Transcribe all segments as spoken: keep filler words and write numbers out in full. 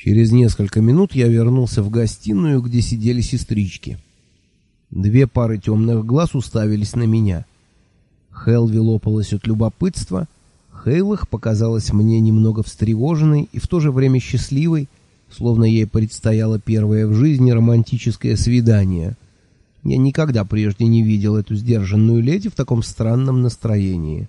Через несколько минут я вернулся в гостиную, где сидели сестрички. Две пары темных глаз уставились на меня. Хелви лопалась от любопытства. Хейлах показалась мне немного встревоженной и в то же время счастливой, словно ей предстояло первое в жизни романтическое свидание. Я никогда прежде не видел эту сдержанную леди в таком странном настроении.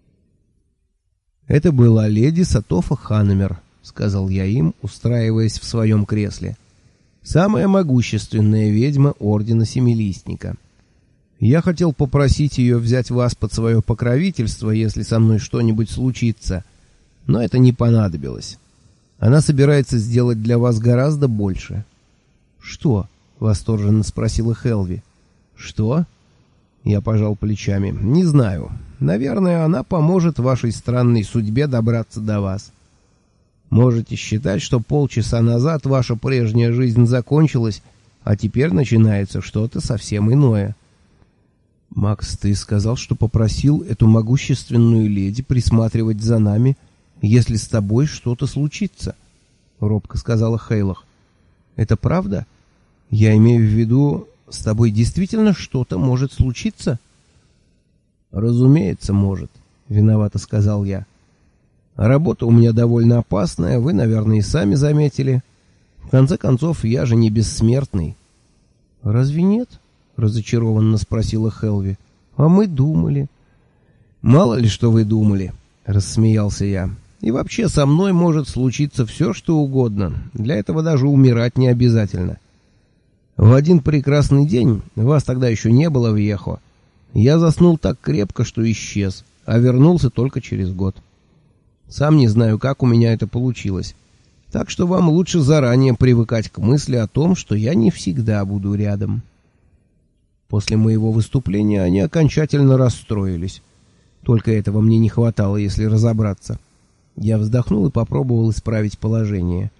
«Это была леди Сатофа Ханамер», — сказал я им, устраиваясь в своем кресле. «Самая могущественная ведьма Ордена Семилистника. Я хотел попросить ее взять вас под свое покровительство, если со мной что-нибудь случится, но это не понадобилось. Она собирается сделать для вас гораздо больше». «Что?» — восторженно спросила Хелви. «Что?» — я пожал плечами. «Не знаю. Наверное, она поможет вашей странной судьбе добраться до вас. Можете считать, что полчаса назад ваша прежняя жизнь закончилась, а теперь начинается что-то совсем иное». «Макс, ты сказал, что попросил эту могущественную леди присматривать за нами, если с тобой что-то случится», — робко сказала Хейлах. «Это правда? Я имею в виду, с тобой действительно что-то может случиться?» «Разумеется, может», — виновато сказал я. «Работа у меня довольно опасная, вы, наверное, и сами заметили. В конце концов, я же не бессмертный». «Разве нет?» — разочарованно спросила Хелви. «А мы думали». «Мало ли, что вы думали», — рассмеялся я. «И вообще, со мной может случиться все, что угодно. Для этого даже умирать не обязательно. В один прекрасный день, вас тогда еще не было в Ехо, я заснул так крепко, что исчез, а вернулся только через год. Сам не знаю, как у меня это получилось. Так что вам лучше заранее привыкать к мысли о том, что я не всегда буду рядом». После моего выступления они окончательно расстроились. Только этого мне не хватало, если разобраться. Я вздохнул и попробовал исправить положение.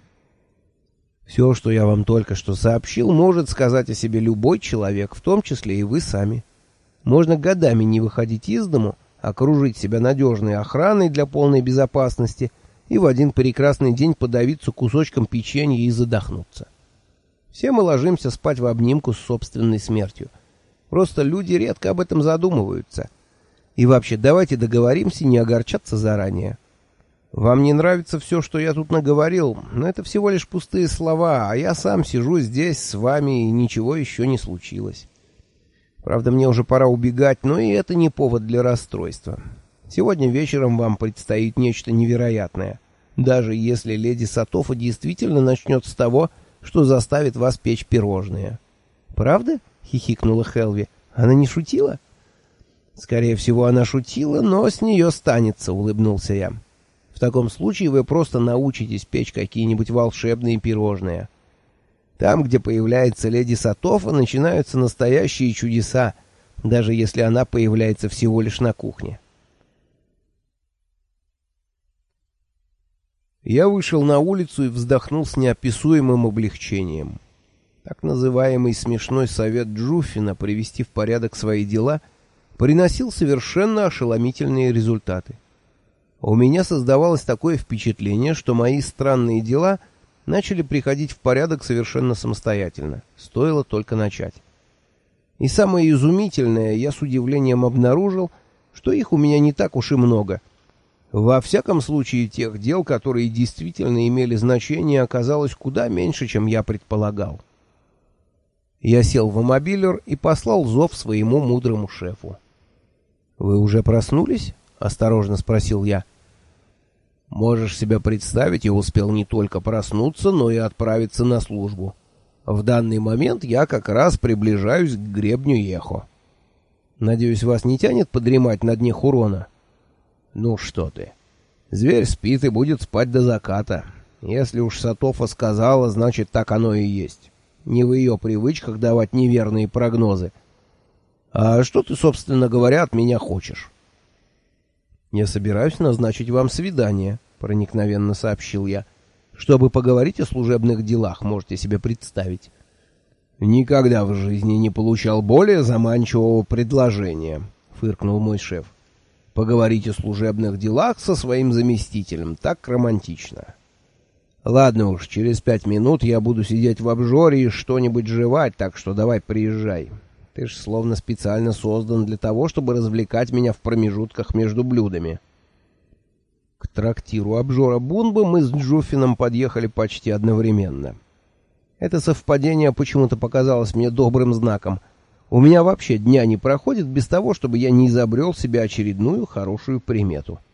«Все, что я вам только что сообщил, может сказать о себе любой человек, в том числе и вы сами. Можно годами не выходить из дому, окружить себя надежной охраной для полной безопасности и в один прекрасный день подавиться кусочком печенья и задохнуться. Все мы ложимся спать в обнимку с собственной смертью. Просто люди редко об этом задумываются. И вообще, давайте договоримся не огорчаться заранее. Вам не нравится все, что я тут наговорил, но это всего лишь пустые слова, а я сам сижу здесь с вами, и ничего еще не случилось. Правда, мне уже пора убегать, но и это не повод для расстройства. Сегодня вечером вам предстоит нечто невероятное, даже если леди Сатофа действительно начнет с того, что заставит вас печь пирожные». «Правда?» — хихикнула Хелви. «Она не шутила?» «Скорее всего, она шутила, но с нее станется», — улыбнулся я. «В таком случае вы просто научитесь печь какие-нибудь волшебные пирожные. Там, где появляется леди Сатофа, начинаются настоящие чудеса, даже если она появляется всего лишь на кухне». Я вышел на улицу и вздохнул с неописуемым облегчением. Так называемый смешной совет Джуффина привести в порядок свои дела приносил совершенно ошеломительные результаты. У меня создавалось такое впечатление, что мои странные дела начали приходить в порядок совершенно самостоятельно, стоило только начать. И самое изумительное, я с удивлением обнаружил, что их у меня не так уж и много. Во всяком случае, тех дел, которые действительно имели значение, оказалось куда меньше, чем я предполагал. Я сел в мобилер и послал зов своему мудрому шефу. «Вы уже проснулись?» — осторожно спросил я. «Можешь себе представить, я успел не только проснуться, но и отправиться на службу. В данный момент я как раз приближаюсь к гребню Ехо. Надеюсь, вас не тянет подремать на дне Хурона?» «Ну что ты. Зверь спит и будет спать до заката. Если уж Сатофа сказала, значит, так оно и есть. Не в ее привычках давать неверные прогнозы. А что ты, собственно говоря, от меня хочешь?» «Я собираюсь назначить вам свидание», — проникновенно сообщил я. «Чтобы поговорить о служебных делах, можете себе представить». «Никогда в жизни не получал более заманчивого предложения», — фыркнул мой шеф. «Поговорить о служебных делах со своим заместителем. Так романтично». Ладно уж, через пять минут я буду сидеть в обжоре и что-нибудь жевать, так что давай приезжай. Ты ж словно специально создан для того, чтобы развлекать меня в промежутках между блюдами. К трактиру обжора Бунба мы с Джуфином подъехали почти одновременно. Это совпадение почему-то показалось мне добрым знаком. У меня вообще дня не проходит без того, чтобы я не изобрел себе очередную хорошую примету.